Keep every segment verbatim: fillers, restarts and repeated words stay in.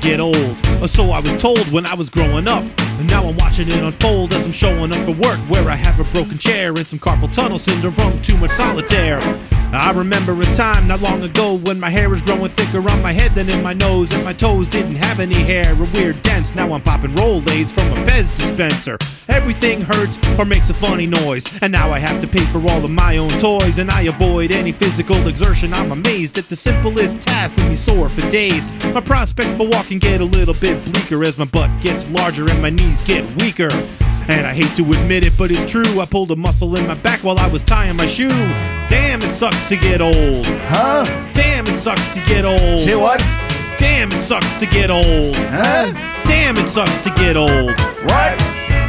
get old, or so I was told when I was growing up. And now I'm watching it unfold as I'm showing up for work, where I have a broken chair and some carpal tunnel syndrome from too much solitaire. I remember a time not long ago when my hair was growing thicker on my head than in my nose, and my toes didn't have any hair, a weird dents. Now I'm popping Rolaids from a Pez dispenser. Everything hurts or makes a funny noise, and now I have to pay for all of my own toys, and I avoid any physical exertion. I'm amazed at the simplest task leave me sore for days. My prospects for walking get a little bit bleaker as my butt gets larger and my knees get weaker. And I hate to admit it, but it's true, I pulled a muscle in my back while I was tying my shoe. Damn, it sucks to get old. Huh? Damn, it sucks to get old. Say what? Damn, it sucks to get old. Huh? Damn, it sucks to get old. What?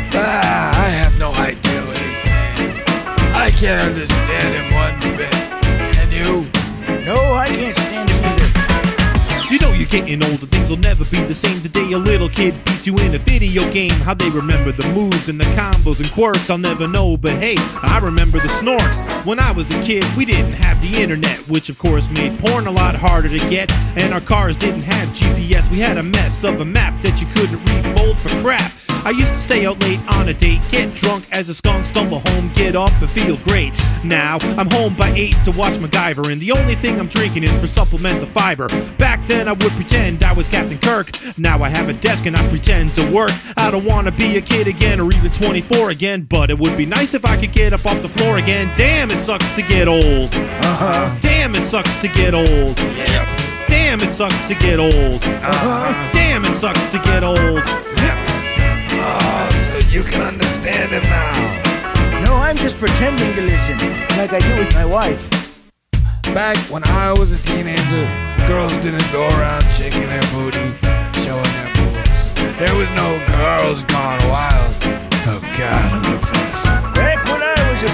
Ah, I have no idea what he's saying. I can't understand him one bit. Can you? No, I can't stand him either. You know you're getting older, things will never be the same. The day a little kid beats you in a video game, how they remember the moves and the combos and quirks, I'll never know. But hey, I remember the snorks. When I was a kid, we didn't have the internet, which of course made porn a lot harder to get. And our cars didn't have G P S, we had a mess of a map that you couldn't refold for crap. I used to stay out late on a date, get drunk as a skunk, stumble home, get up and feel great. Now, I'm home by eight to watch MacGyver, and the only thing I'm drinking is for supplemental fiber. Back then I would pretend I was Captain Kirk. Now I have a desk and I pretend to work. I don't wanna be a kid again or even twenty-four again, but it would be nice if I could get up off the floor again. Damn, it sucks to get old. Uh-huh. Damn, it sucks to get old. Yep. Damn, it sucks to get old. Uh-huh. Damn, it sucks to get old. Yep. Oh, so you can understand him now. No, I'm just pretending to listen, like I do with my wife. Back when I was a teenager, girls didn't go around shaking their booty, showing their boobs. There was no Girls Gone Wild. Oh God, I'm depressed. Back when I was a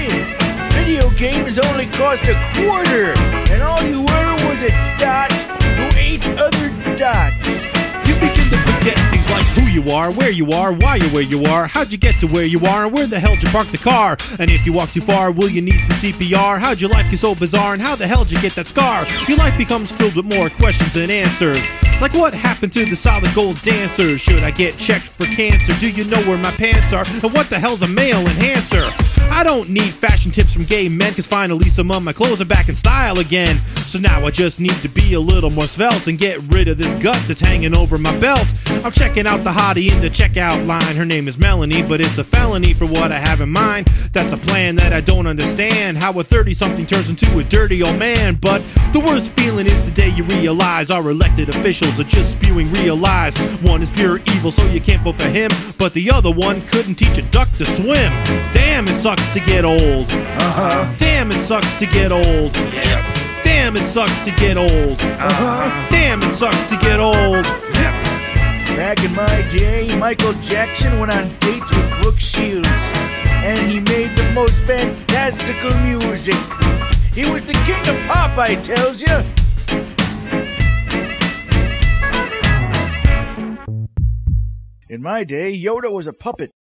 boy, video games only cost a quarter, and all you were was a dot who ate other dots. You begin to forget things like who you are, where you are, why you're where you are, how'd you get to where you are, and where the hell'd you park the car? And if you walk too far, will you need some C P R? How'd your life get so bizarre, and how the hell'd you get that scar? Your life becomes filled with more questions than answers. Like what happened to the solid gold dancers? Should I get checked for cancer? Do you know where my pants are? And what the hell's a male enhancer? I don't need fashion tips from gay men, cause finally some of my clothes are back in style again. So now I just need to be a little more svelte and get rid of this gut that's hanging over my belt. I'm checking out the hottie in the checkout line. Her name is Melanie, but it's a felony for what I have in mind. That's a plan that I don't understand, how a thirty-something turns into a dirty old man. But the worst feeling is the day you realize our elected officials are just spewing real lies. One is pure evil, so you can't vote for him, but the other one couldn't teach a duck to swim. Damn, it sucks to get old. Uh-huh. Damn, it sucks to get old. Yep. Damn, it sucks to get old. Uh-huh. Damn, it sucks to get old. Yep. Back in my day, Michael Jackson went on dates with Brooke Shields, and he made the most fantastical music. He was the king of pop, I tells ya. In my day, Yoda was a puppet.